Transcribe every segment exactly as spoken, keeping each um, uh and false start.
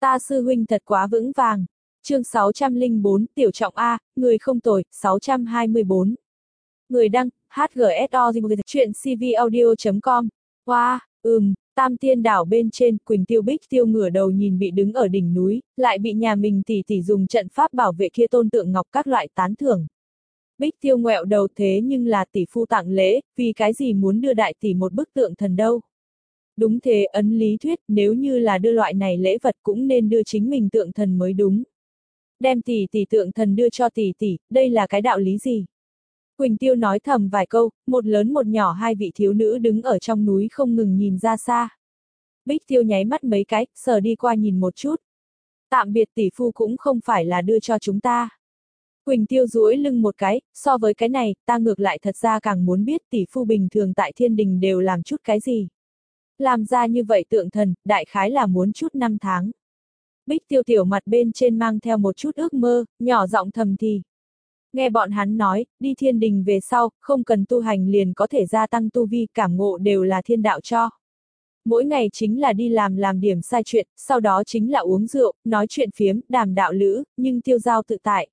Ta sư huynh thật quá vững vàng. Chương sáu trăm lẻ bốn, Tiểu Trọng A, người không tồi, sáu trăm hai mươi bốn. Người đăng, hát giê ét o chuyện cvaudio chấm com. Wow, ừm, Tam Tiên đảo bên trên, Quỳnh Tiêu Bích Tiêu ngửa đầu nhìn bị đứng ở đỉnh núi, lại bị nhà mình tỷ tỷ dùng trận pháp bảo vệ kia tôn tượng ngọc các loại tán thưởng. Bích Tiêu ngoẹo đầu, thế nhưng là tỷ phu tặng lễ, vì cái gì muốn đưa đại tỷ một bức tượng thần đâu. Đúng thế, ấn lý thuyết, nếu như là đưa loại này lễ vật cũng nên đưa chính mình tượng thần mới đúng. Đem tỷ tỷ tượng thần đưa cho tỷ tỷ, đây là cái đạo lý gì? Quỳnh Tiêu nói thầm vài câu, một lớn một nhỏ hai vị thiếu nữ đứng ở trong núi không ngừng nhìn ra xa. Bích Tiêu nháy mắt mấy cái, sờ đi qua nhìn một chút. Tạm biệt tỷ phu cũng không phải là đưa cho chúng ta. Quỳnh Tiêu duỗi lưng một cái, so với cái này, ta ngược lại thật ra càng muốn biết tỷ phu bình thường tại thiên đình đều làm chút cái gì. Làm ra như vậy tượng thần, đại khái là muốn chút năm tháng. Bích Tiêu tiểu mặt bên trên mang theo một chút ước mơ, nhỏ giọng thầm thì. Nghe bọn hắn nói, đi thiên đình về sau, không cần tu hành liền có thể gia tăng tu vi, cảm ngộ đều là thiên đạo cho. Mỗi ngày chính là đi làm làm điểm sai chuyện, sau đó chính là uống rượu, nói chuyện phiếm, đàm đạo lữ, nhưng tiêu giao tự tại.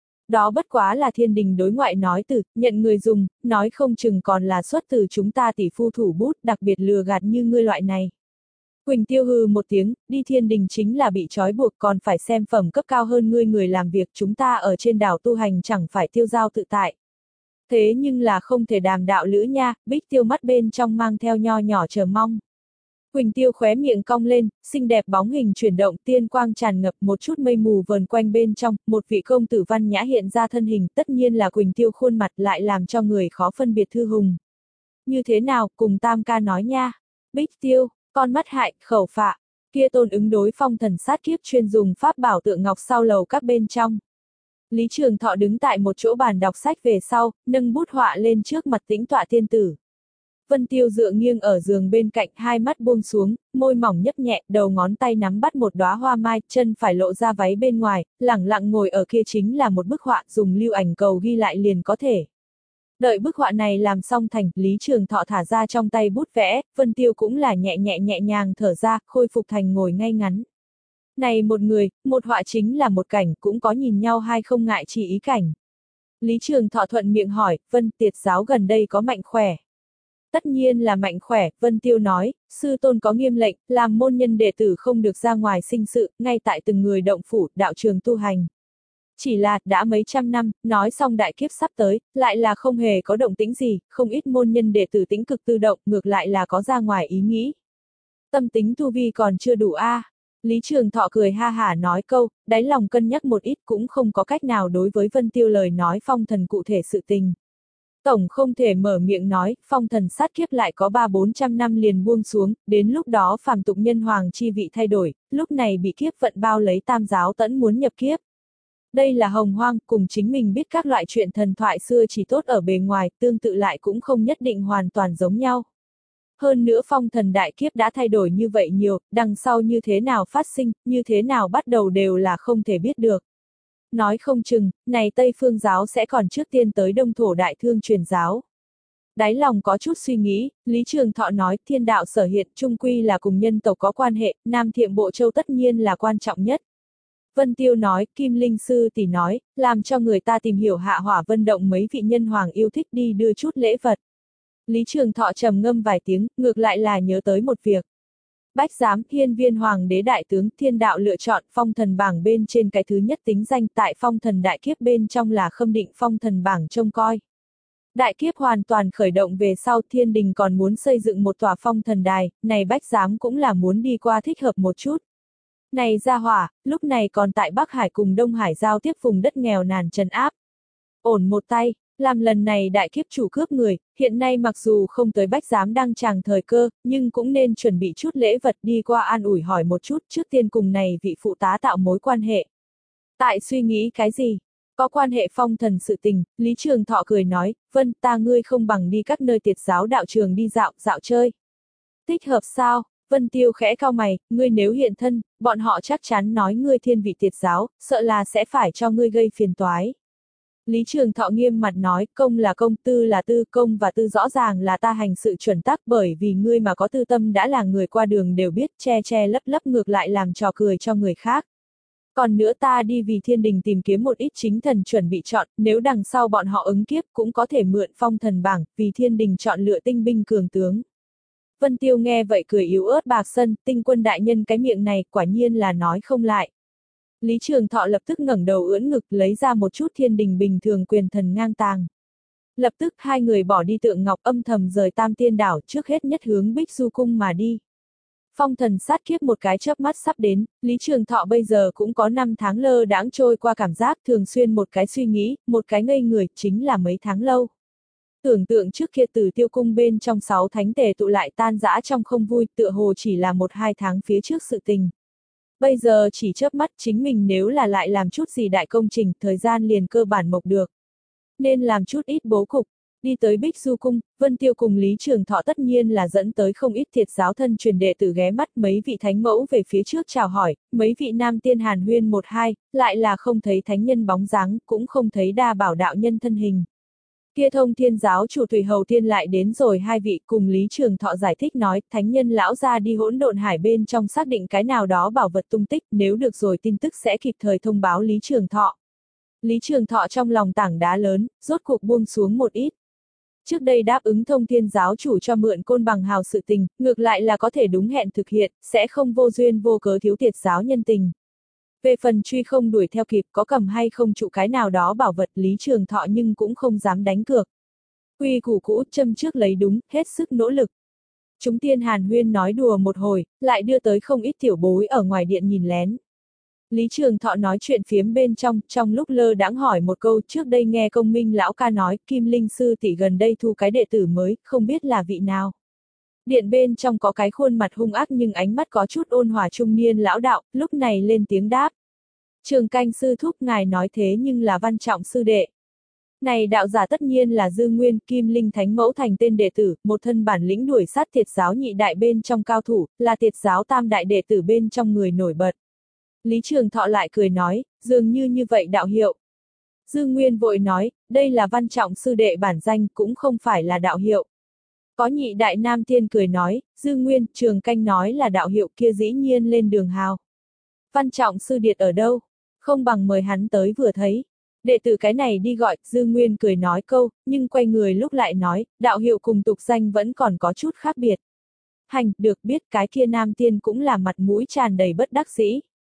Đó bất quá là thiên đình đối ngoại nói từ, nhận người dùng, nói không chừng còn là xuất từ chúng ta tỷ phu thủ bút, đặc biệt lừa gạt như ngươi loại này. Quỳnh Tiêu hừ một tiếng, đi thiên đình chính là bị trói buộc, còn phải xem phẩm cấp cao hơn ngươi người làm việc, chúng ta ở trên đảo tu hành chẳng phải tiêu giao tự tại. Thế nhưng là không thể đàm đạo lữ nha, Bích Tiêu mắt bên trong mang theo nho nhỏ chờ mong. Quỳnh Tiêu khóe miệng cong lên, xinh đẹp bóng hình chuyển động, tiên quang tràn ngập, một chút mây mù vờn quanh bên trong, một vị công tử văn nhã hiện ra thân hình, tất nhiên là Quỳnh Tiêu khuôn mặt lại làm cho người khó phân biệt thư hùng. Như thế nào, cùng Tam ca nói nha. Bích Tiêu, con mắt hại, khẩu phạ, kia tôn ứng đối phong thần sát kiếp chuyên dùng pháp bảo tượng ngọc sau lầu các bên trong. Lý Trường Thọ đứng tại một chỗ bàn đọc sách về sau, nâng bút họa lên trước mặt tĩnh tọa tiên tử. Vân Tiêu dựa nghiêng ở giường bên cạnh, hai mắt buông xuống, môi mỏng nhấp nhẹ, đầu ngón tay nắm bắt một đóa hoa mai, chân phải lộ ra váy bên ngoài, lẳng lặng ngồi ở kia chính là một bức họa, dùng lưu ảnh cầu ghi lại liền có thể. Đợi bức họa này làm xong thành, Lý Trường Thọ thả ra trong tay bút vẽ, Vân Tiêu cũng là nhẹ nhẹ nhẹ nhàng thở ra, khôi phục thành ngồi ngay ngắn. Này một người, một họa chính là một cảnh, cũng có nhìn nhau hay không ngại chỉ ý cảnh. Lý Trường Thọ thuận miệng hỏi, Vân Tiệt giáo gần đây có mạnh khỏe. Tất nhiên là mạnh khỏe, Vân Tiêu nói, sư tôn có nghiêm lệnh, làm môn nhân đệ tử không được ra ngoài sinh sự, ngay tại từng người động phủ, đạo trường tu hành. Chỉ là, đã mấy trăm năm, nói xong đại kiếp sắp tới, lại là không hề có động tĩnh gì, không ít môn nhân đệ tử tĩnh cực tự động, ngược lại là có ra ngoài ý nghĩ. Tâm tính tu vi còn chưa đủ a. À. Lý Trường Thọ cười ha hả nói câu, đáy lòng cân nhắc một ít cũng không có cách nào đối với Vân Tiêu lời nói phong thần cụ thể sự tình. Tổng không thể mở miệng nói, phong thần sát kiếp lại có ba bốn trăm năm liền buông xuống, đến lúc đó phàm tục nhân hoàng chi vị thay đổi, lúc này bị kiếp vận bao lấy tam giáo tẫn muốn nhập kiếp. Đây là hồng hoang, cùng chính mình biết các loại chuyện thần thoại xưa chỉ tốt ở bề ngoài, tương tự lại cũng không nhất định hoàn toàn giống nhau. Hơn nữa phong thần đại kiếp đã thay đổi như vậy nhiều, đằng sau như thế nào phát sinh, như thế nào bắt đầu đều là không thể biết được. Nói không chừng, này Tây Phương giáo sẽ còn trước tiên tới Đông Thổ Đại Thương truyền giáo. Đáy lòng có chút suy nghĩ, Lý Trường Thọ nói thiên đạo sở hiện chung quy là cùng nhân tộc có quan hệ, Nam Thiệm Bộ Châu tất nhiên là quan trọng nhất. Vân Tiêu nói, Kim Linh Sư tỷ nói, làm cho người ta tìm hiểu Hạ Hỏa Vân Động mấy vị nhân hoàng yêu thích đi đưa chút lễ vật. Lý Trường Thọ trầm ngâm vài tiếng, ngược lại là nhớ tới một việc. Bách Giám, Hiên Viên Hoàng đế đại tướng, thiên đạo lựa chọn phong thần bảng bên trên cái thứ nhất tính danh tại phong thần đại kiếp bên trong là khâm định phong thần bảng trông coi. Đại kiếp hoàn toàn khởi động về sau thiên đình còn muốn xây dựng một tòa phong thần đài, này Bách Giám cũng là muốn đi qua thích hợp một chút. Này gia hỏa, lúc này còn tại Bắc Hải cùng Đông Hải giao tiếp vùng đất nghèo nàn trấn áp. Ổn một tay. Làm lần này đại kiếp chủ cướp người, hiện nay mặc dù không tới Bách Giám đăng tràng thời cơ, nhưng cũng nên chuẩn bị chút lễ vật đi qua an ủi hỏi một chút trước tiên cùng này vị phụ tá tạo mối quan hệ. Tại suy nghĩ cái gì? Có quan hệ phong thần sự tình, Lý Trường Thọ cười nói, Vân ta ngươi không bằng đi các nơi tiệt giáo đạo trường đi dạo, dạo chơi. Thích hợp sao? Vân Tiêu khẽ cau mày, ngươi nếu hiện thân, bọn họ chắc chắn nói ngươi thiên vị tiệt giáo, sợ là sẽ phải cho ngươi gây phiền toái. Lý Trường Thọ nghiêm mặt nói, công là công, tư là tư, công và tư rõ ràng là ta hành sự chuẩn tắc, bởi vì ngươi mà có tư tâm đã là người qua đường đều biết, che che lấp lấp ngược lại làm trò cười cho người khác. Còn nữa ta đi vì thiên đình tìm kiếm một ít chính thần chuẩn bị chọn, nếu đằng sau bọn họ ứng kiếp cũng có thể mượn phong thần bảng, vì thiên đình chọn lựa tinh binh cường tướng. Vân Tiêu nghe vậy cười yếu ớt bạc sân, Tinh Quân đại nhân cái miệng này quả nhiên là nói không lại. Lý Trường Thọ lập tức ngẩng đầu ưỡn ngực lấy ra một chút thiên đình bình thường quyền thần ngang tàng. Lập tức hai người bỏ đi tượng ngọc âm thầm rời Tam Tiên đảo trước hết nhất hướng Bích Du cung mà đi. Phong thần sát kiếp một cái chớp mắt sắp đến, Lý Trường Thọ bây giờ cũng có năm tháng lơ đãng trôi qua cảm giác thường xuyên một cái suy nghĩ, một cái ngây người chính là mấy tháng lâu. Tưởng tượng trước kia Tử Tiêu cung bên trong sáu thánh tề tụ lại tan rã trong không vui tựa hồ chỉ là một hai tháng phía trước sự tình. Bây giờ chỉ chớp mắt chính mình nếu là lại làm chút gì đại công trình thời gian liền cơ bản mộc được. Nên làm chút ít bố cục. Đi tới Bích Du cung, Vân Tiêu cùng Lý Trường Thọ tất nhiên là dẫn tới không ít thiệt giáo thân truyền đệ tử ghé mắt mấy vị thánh mẫu về phía trước chào hỏi, mấy vị nam tiên hàn huyên một hai, lại là không thấy thánh nhân bóng dáng, cũng không thấy đa bảo đạo nhân thân hình. Kia Thông Thiên giáo chủ Thủy Hầu Tiên lại đến rồi hai vị cùng Lý Trường Thọ giải thích nói, thánh nhân lão ra đi hỗn độn hải bên trong xác định cái nào đó bảo vật tung tích, nếu được rồi tin tức sẽ kịp thời thông báo Lý Trường Thọ. Lý Trường Thọ trong lòng tảng đá lớn, rốt cuộc buông xuống một ít. Trước đây đáp ứng Thông Thiên giáo chủ cho mượn côn bằng hào sự tình, ngược lại là có thể đúng hẹn thực hiện, sẽ không vô duyên vô cớ thiếu thiệt giáo nhân tình. Về phần truy không đuổi theo kịp có cầm hay không trụ cái nào đó bảo vật Lý Trường Thọ nhưng cũng không dám đánh cược. Quy củ cũ châm trước lấy đúng, hết sức nỗ lực. Chúng tiên hàn huyên nói đùa một hồi, lại đưa tới không ít tiểu bối ở ngoài điện nhìn lén. Lý Trường Thọ nói chuyện phiếm bên trong, trong lúc lơ đãng hỏi một câu trước đây nghe công minh lão ca nói Kim Linh sư tỷ gần đây thu cái đệ tử mới, không biết là vị nào. Điện bên trong có cái khuôn mặt hung ác nhưng ánh mắt có chút ôn hòa trung niên lão đạo, lúc này lên tiếng đáp. Trường Canh sư thúc ngài nói thế nhưng là Văn Trọng sư đệ. Này đạo giả tất nhiên là Dư Nguyên Kim Linh Thánh Mẫu thành tên đệ tử, một thân bản lĩnh đuổi sát thiệt giáo nhị đại bên trong cao thủ, là thiệt giáo tam đại đệ tử bên trong người nổi bật. Lý Trường Thọ lại cười nói, dường như như vậy đạo hiệu. Dư Nguyên vội nói, đây là Văn Trọng sư đệ bản danh cũng không phải là đạo hiệu. Có nhị đại nam tiên cười nói, Dư Nguyên, Trường Canh nói là đạo hiệu kia dĩ nhiên lên đường hào. Văn Trọng sư điệt ở đâu? Không bằng mời hắn tới vừa thấy. Đệ tử cái này đi gọi, Dư Nguyên cười nói câu, nhưng quay người lúc lại nói, đạo hiệu cùng tục danh vẫn còn có chút khác biệt. Hành, được biết cái kia nam tiên cũng là mặt mũi tràn đầy bất đắc dĩ.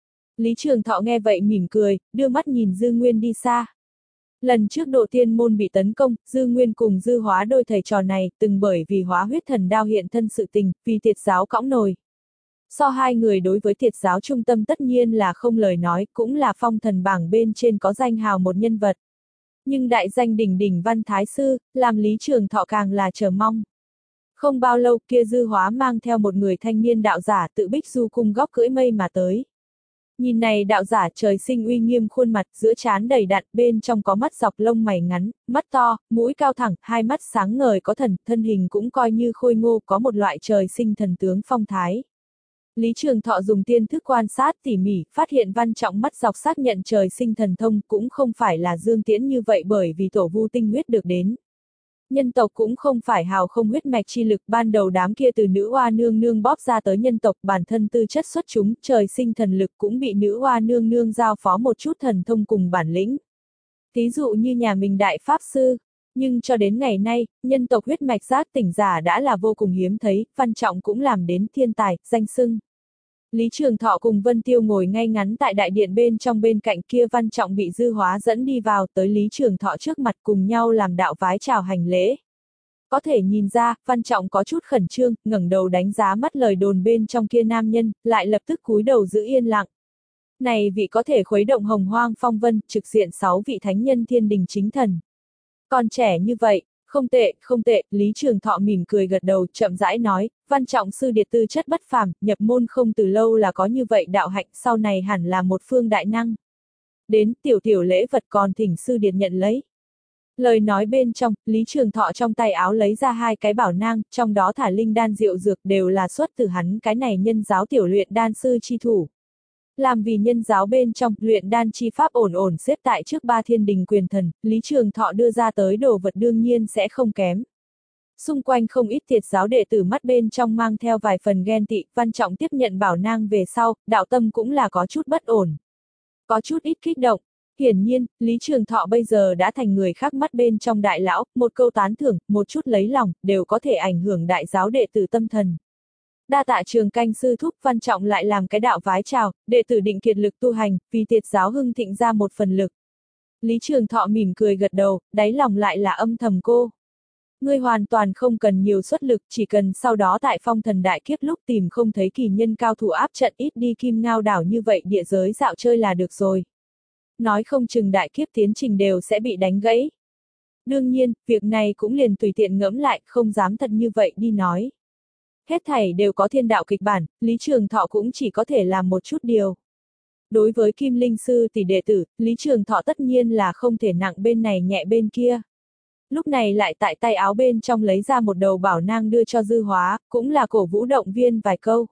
Lý Trường Thọ nghe vậy mỉm cười, đưa mắt nhìn Dư Nguyên đi xa. Lần trước Độ Tiên môn bị tấn công, Dư Nguyên cùng Dư Hóa đôi thầy trò này, từng bởi vì hóa huyết thần đao hiện thân sự tình, vì thiệt giáo cõng nồi. So hai người đối với thiệt giáo trung tâm tất nhiên là không lời nói, cũng là phong thần bảng bên trên có danh hào một nhân vật. Nhưng đại danh đỉnh đỉnh Văn Thái Sư, làm Lý Trường Thọ càng là chờ mong. Không bao lâu kia Dư Hóa mang theo một người thanh niên đạo giả tự Bích Du cung góc cưỡi mây mà tới. Nhìn này đạo giả trời sinh uy nghiêm khuôn mặt, giữa trán đầy đặn, bên trong có mắt dọc lông mày ngắn, mắt to, mũi cao thẳng, hai mắt sáng ngời có thần, thân hình cũng coi như khôi ngô, có một loại trời sinh thần tướng phong thái. Lý Trường Thọ dùng tiên thức quan sát tỉ mỉ, phát hiện Văn Trọng mắt dọc xác nhận trời sinh thần thông cũng không phải là Dương Tiễn như vậy bởi vì tổ vu tinh huyết được đến. Nhân tộc cũng không phải hào không huyết mạch chi lực, ban đầu đám kia từ nữ oa nương nương bóp ra tới nhân tộc bản thân tư chất xuất chúng, trời sinh thần lực cũng bị nữ oa nương nương giao phó một chút thần thông cùng bản lĩnh. Thí dụ như nhà mình đại pháp sư, nhưng cho đến ngày nay, nhân tộc huyết mạch giác tỉnh giả đã là vô cùng hiếm thấy, Văn Trọng cũng làm đến thiên tài, danh xưng. Lý Trường Thọ cùng Vân Tiêu ngồi ngay ngắn tại đại điện bên trong bên cạnh kia Văn Trọng bị Dư Hóa dẫn đi vào tới Lý Trường Thọ trước mặt cùng nhau làm đạo vái chào hành lễ. Có thể nhìn ra, Văn Trọng có chút khẩn trương, ngẩng đầu đánh giá mắt lời đồn bên trong kia nam nhân, lại lập tức cúi đầu giữ yên lặng. Này vị có thể khuấy động hồng hoang phong vân, trực diện sáu vị thánh nhân thiên đình chính thần. Còn trẻ như vậy, không tệ, không tệ, Lý Trường Thọ mỉm cười gật đầu, chậm rãi nói, Văn Trọng sư điệt tư chất bất phàm, nhập môn không từ lâu là có như vậy đạo hạnh, sau này hẳn là một phương đại năng. Đến, tiểu tiểu lễ vật còn thỉnh sư điệt nhận lấy. Lời nói bên trong, Lý Trường Thọ trong tay áo lấy ra hai cái bảo nang, trong đó thả linh đan rượu dược đều là xuất từ hắn cái này nhân giáo tiểu luyện đan sư chi thủ. Làm vì nhân giáo bên trong, luyện đan chi pháp ổn ổn xếp tại trước ba thiên đình quyền thần, Lý Trường Thọ đưa ra tới đồ vật đương nhiên sẽ không kém. Xung quanh không ít thiệt giáo đệ tử mắt bên trong mang theo vài phần ghen tị, Văn Trọng tiếp nhận bảo nang về sau, đạo tâm cũng là có chút bất ổn. Có chút ít kích động. Hiển nhiên, Lý Trường Thọ bây giờ đã thành người khác mắt bên trong đại lão, một câu tán thưởng, một chút lấy lòng, đều có thể ảnh hưởng đại giáo đệ tử tâm thần. Đa tạ Trường Canh sư thúc, Văn Trọng lại làm cái đạo vái chào, đệ tử định kiệt lực tu hành, vì tiệt giáo hưng thịnh ra một phần lực. Lý Trường Thọ mỉm cười gật đầu, đáy lòng lại là âm thầm cô. Ngươi hoàn toàn không cần nhiều xuất lực, chỉ cần sau đó tại phong thần đại kiếp lúc tìm không thấy kỳ nhân cao thủ áp trận ít đi Kim Ngao đảo như vậy địa giới dạo chơi là được rồi. Nói không chừng đại kiếp tiến trình đều sẽ bị đánh gãy. Đương nhiên, việc này cũng liền tùy tiện ngẫm lại, không dám thật như vậy đi nói. Hết thảy đều có thiên đạo kịch bản, Lý Trường Thọ cũng chỉ có thể làm một chút điều. Đối với Kim Linh Sư tỷ đệ tử, Lý Trường Thọ tất nhiên là không thể nặng bên này nhẹ bên kia. Lúc này lại tại tay áo bên trong lấy ra một đầu bảo nang đưa cho Dư Hóa, cũng là cổ vũ động viên vài câu.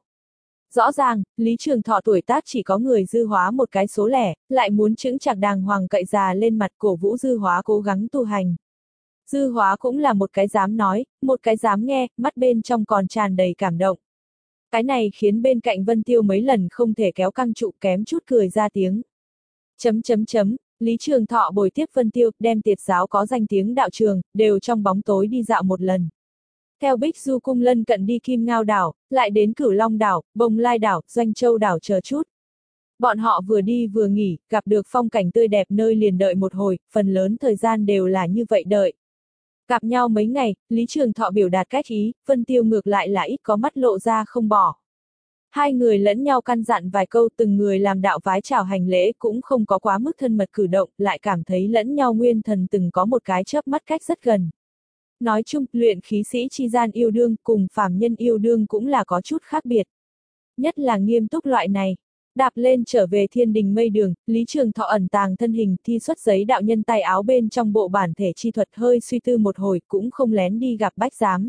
Rõ ràng, Lý Trường Thọ tuổi tác chỉ có người Dư Hóa một cái số lẻ, lại muốn chững chạc đàng hoàng cậy già lên mặt cổ vũ Dư Hóa cố gắng tu hành. Dư Hóa cũng là một cái dám nói, một cái dám nghe, mắt bên trong còn tràn đầy cảm động. Cái này khiến bên cạnh Vân Tiêu mấy lần không thể kéo căng trụ kém chút cười ra tiếng. Chấm chấm chấm, Lý Trường Thọ bồi tiếp Vân Tiêu, đem tiệt giáo có danh tiếng đạo trường, đều trong bóng tối đi dạo một lần. Theo Bích Du cung lân cận đi Kim Ngao đảo, lại đến Cửu Long đảo, Bồng Lai đảo, Doanh Châu đảo chờ chút. Bọn họ vừa đi vừa nghỉ, gặp được phong cảnh tươi đẹp nơi liền đợi một hồi, phần lớn thời gian đều là như vậy đợi. Gặp nhau mấy ngày, Lý Trường Thọ biểu đạt cách ý, Vân Tiêu ngược lại là ít có mắt lộ ra không bỏ. Hai người lẫn nhau căn dặn vài câu, từng người làm đạo vái chào hành lễ cũng không có quá mức thân mật cử động, lại cảm thấy lẫn nhau nguyên thần từng có một cái chớp mắt cách rất gần. Nói chung, luyện khí sĩ chi gian yêu đương cùng phàm nhân yêu đương cũng là có chút khác biệt. Nhất là nghiêm túc loại này. Đạp lên trở về thiên đình mây đường, Lý Trường Thọ ẩn tàng thân hình thi xuất giấy đạo nhân tay áo bên trong bộ bản thể chi thuật hơi suy tư một hồi cũng không lén đi gặp bách giám.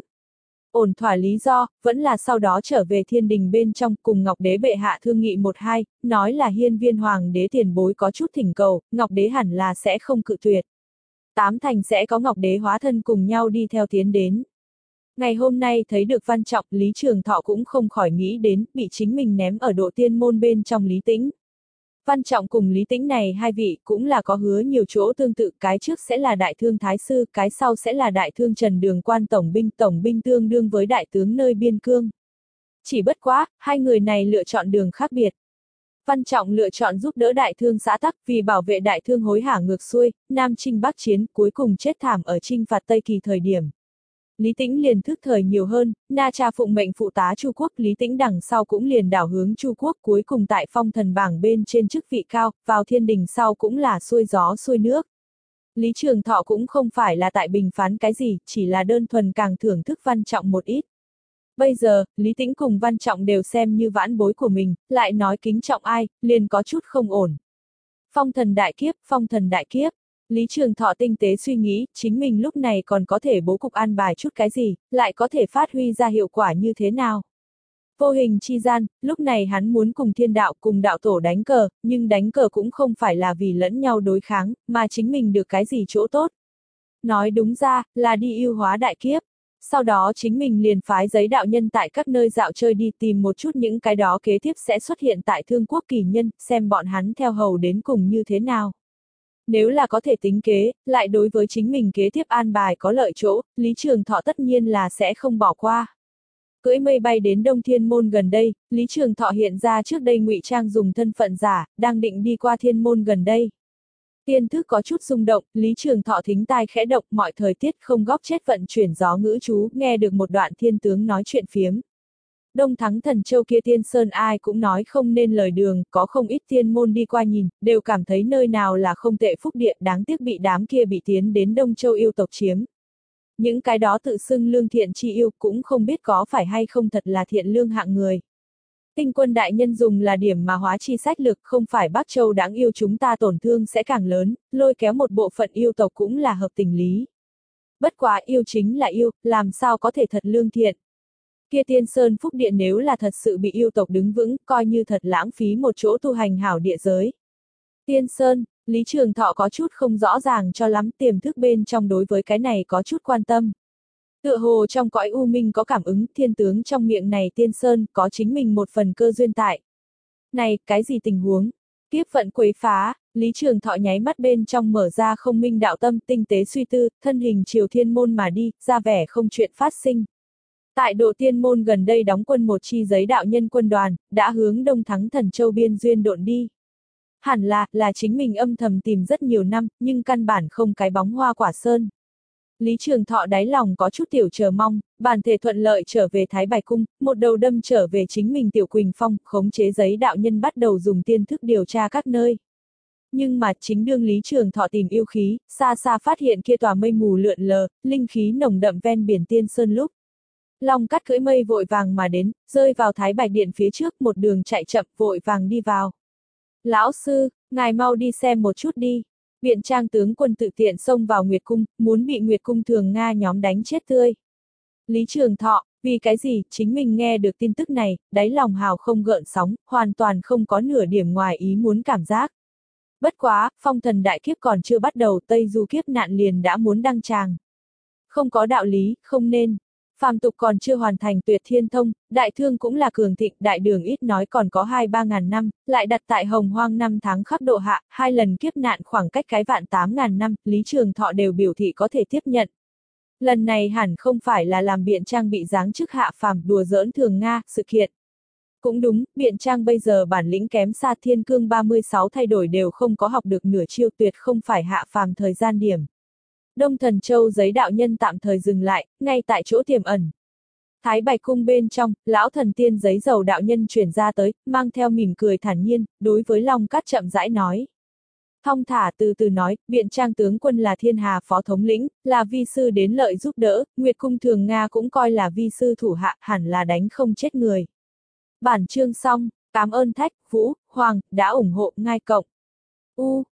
Ổn thỏa lý do, vẫn là sau đó trở về thiên đình bên trong cùng Ngọc Đế bệ hạ thương nghị một hai, nói là hiên viên hoàng đế tiền bối có chút thỉnh cầu, Ngọc Đế hẳn là sẽ không cự tuyệt. Tám thành sẽ có Ngọc Đế hóa thân cùng nhau đi theo tiến đến. Ngày hôm nay thấy được Văn Trọng, Lý Trường Thọ cũng không khỏi nghĩ đến, bị chính mình ném ở độ tiên môn bên trong Lý Tĩnh. Văn Trọng cùng Lý Tĩnh này hai vị cũng là có hứa nhiều chỗ tương tự, cái trước sẽ là đại thương thái sư, cái sau sẽ là đại thương Trần Đường quan tổng binh, tổng binh tương đương với đại tướng nơi biên cương. Chỉ bất quá, hai người này lựa chọn đường khác biệt. Văn Trọng lựa chọn giúp đỡ đại thương xã tắc, vì bảo vệ đại thương hối hả ngược xuôi, Nam chinh Bắc chiến, cuối cùng chết thảm ở chinh phạt Tây Kỳ thời điểm. Lý Tĩnh liền thức thời nhiều hơn, Na Cha phụng mệnh phụ tá Chu quốc, Lý Tĩnh đằng sau cũng liền đảo hướng Chu quốc, cuối cùng tại phong thần bảng bên trên chức vị cao, vào thiên đình sau cũng là xuôi gió xuôi nước. Lý Trường Thọ cũng không phải là tại bình phán cái gì, chỉ là đơn thuần càng thưởng thức Văn Trọng một ít. Bây giờ, Lý Tĩnh cùng Văn Trọng đều xem như vãn bối của mình, lại nói kính trọng ai, liền có chút không ổn. Phong thần đại kiếp, phong thần đại kiếp. Lý Trường Thọ tinh tế suy nghĩ, chính mình lúc này còn có thể bố cục an bài chút cái gì, lại có thể phát huy ra hiệu quả như thế nào. Vô hình chi gian, lúc này hắn muốn cùng thiên đạo cùng đạo tổ đánh cờ, nhưng đánh cờ cũng không phải là vì lẫn nhau đối kháng, mà chính mình được cái gì chỗ tốt. Nói đúng ra, là đi ưu hóa đại kiếp. Sau đó chính mình liền phái giấy đạo nhân tại các nơi dạo chơi đi tìm một chút những cái đó kế tiếp sẽ xuất hiện tại thương quốc kỳ nhân, xem bọn hắn theo hầu đến cùng như thế nào. Nếu là có thể tính kế, lại đối với chính mình kế tiếp an bài có lợi chỗ, Lý Trường Thọ tất nhiên là sẽ không bỏ qua. Cưỡi mây bay đến Đông Thiên Môn gần đây, Lý Trường Thọ hiện ra trước đây ngụy trang dùng thân phận giả, đang định đi qua Thiên Môn gần đây. Tiên thức có chút rung động, Lý Trường Thọ thính tai khẽ động, mọi thời tiết không góp chết vận chuyển gió ngữ chú, nghe được một đoạn thiên tướng nói chuyện phiếm. Đông Thắng Thần Châu kia Tiên Sơn ai cũng nói không nên lời đường, có không ít tiên môn đi qua nhìn, đều cảm thấy nơi nào là không tệ phúc địa, đáng tiếc bị đám kia bị tiến đến Đông Châu yêu tộc chiếm. Những cái đó tự xưng lương thiện chi yêu cũng không biết có phải hay không thật là thiện lương hạng người. Tinh Quân đại nhân dùng là điểm mà hóa chi sách lược, không phải Bắc Châu đáng yêu chúng ta tổn thương sẽ càng lớn, lôi kéo một bộ phận yêu tộc cũng là hợp tình lý. Bất quá yêu chính là yêu, làm sao có thể thật lương thiện. Kia Tiên Sơn Phúc Điện nếu là thật sự bị yêu tộc đứng vững, coi như thật lãng phí một chỗ tu hành hảo địa giới. Tiên Sơn, Lý Trường Thọ có chút không rõ ràng cho lắm, tiềm thức bên trong đối với cái này có chút quan tâm. Tựa hồ trong cõi u minh có cảm ứng, thiên tướng trong miệng này Tiên Sơn có chính mình một phần cơ duyên tại. Này, cái gì tình huống? Kiếp vận quấy phá, Lý Trường Thọ nháy mắt bên trong mở ra không minh đạo tâm, tinh tế suy tư, thân hình chiều thiên môn mà đi, ra vẻ không chuyện phát sinh. Tại độ tiên môn gần đây đóng quân một chi giấy đạo nhân quân đoàn, đã hướng Đông Thắng Thần Châu biên duyên độn đi. Hẳn là, là chính mình âm thầm tìm rất nhiều năm, nhưng căn bản không cái bóng hoa quả sơn. Lý Trường Thọ đáy lòng có chút tiểu chờ mong, bản thể thuận lợi trở về Thái Bạch Cung, một đầu đâm trở về chính mình Tiểu Quỳnh Phong, khống chế giấy đạo nhân bắt đầu dùng tiên thức điều tra các nơi. Nhưng mà chính đương Lý Trường Thọ tìm yêu khí, xa xa phát hiện kia tòa mây mù lượn lờ, linh khí nồng đậm ven biển Tiên Sơn lúc. Long Cắt cưỡi mây vội vàng mà đến, rơi vào Thái Bạch Điện phía trước, một đường chạy chậm vội vàng đi vào. Lão sư, ngài mau đi xem một chút đi. Biện Trang tướng quân tự tiện xông vào Nguyệt Cung, muốn bị Nguyệt Cung thường Nga nhóm đánh chết tươi. Lý Trường Thọ, vì cái gì, chính mình nghe được tin tức này, đáy lòng hào không gợn sóng, hoàn toàn không có nửa điểm ngoài ý muốn cảm giác. Bất quá, phong thần đại kiếp còn chưa bắt đầu, Tây Du kiếp nạn liền đã muốn đăng tràng. Không có đạo lý, không nên. Phàm tục còn chưa hoàn thành tuyệt thiên thông, đại thương cũng là cường thịnh, đại đường ít nói còn có hai ba ngàn năm, lại đặt tại hồng hoang năm tháng khắc độ hạ, hai lần kiếp nạn khoảng cách cái vạn tám ngàn năm, Lý Trường Thọ đều biểu thị có thể tiếp nhận. Lần này hẳn không phải là làm Biện Trang bị giáng chức hạ phàm đùa giỡn thường Nga, sự kiện. Cũng đúng, Biện Trang bây giờ bản lĩnh kém xa thiên cương ba mươi sáu thay đổi đều không có học được nửa chiêu, tuyệt không phải hạ phàm thời gian điểm. Đông Thần Châu giấy đạo nhân tạm thời dừng lại, ngay tại chỗ tiềm ẩn. Thái Bạch Cung bên trong, lão thần tiên giấy dầu đạo nhân chuyển ra tới, mang theo mỉm cười thản nhiên, đối với Long Cát chậm rãi nói. Thong thả từ từ nói, Biện Trang tướng quân là thiên hà phó thống lĩnh, là vi sư đến lợi giúp đỡ, Nguyệt Cung thường Nga cũng coi là vi sư thủ hạ, hẳn là đánh không chết người. Bản chương xong, cảm ơn Thách, Vũ, Hoàng, đã ủng hộ ngai cộng. U,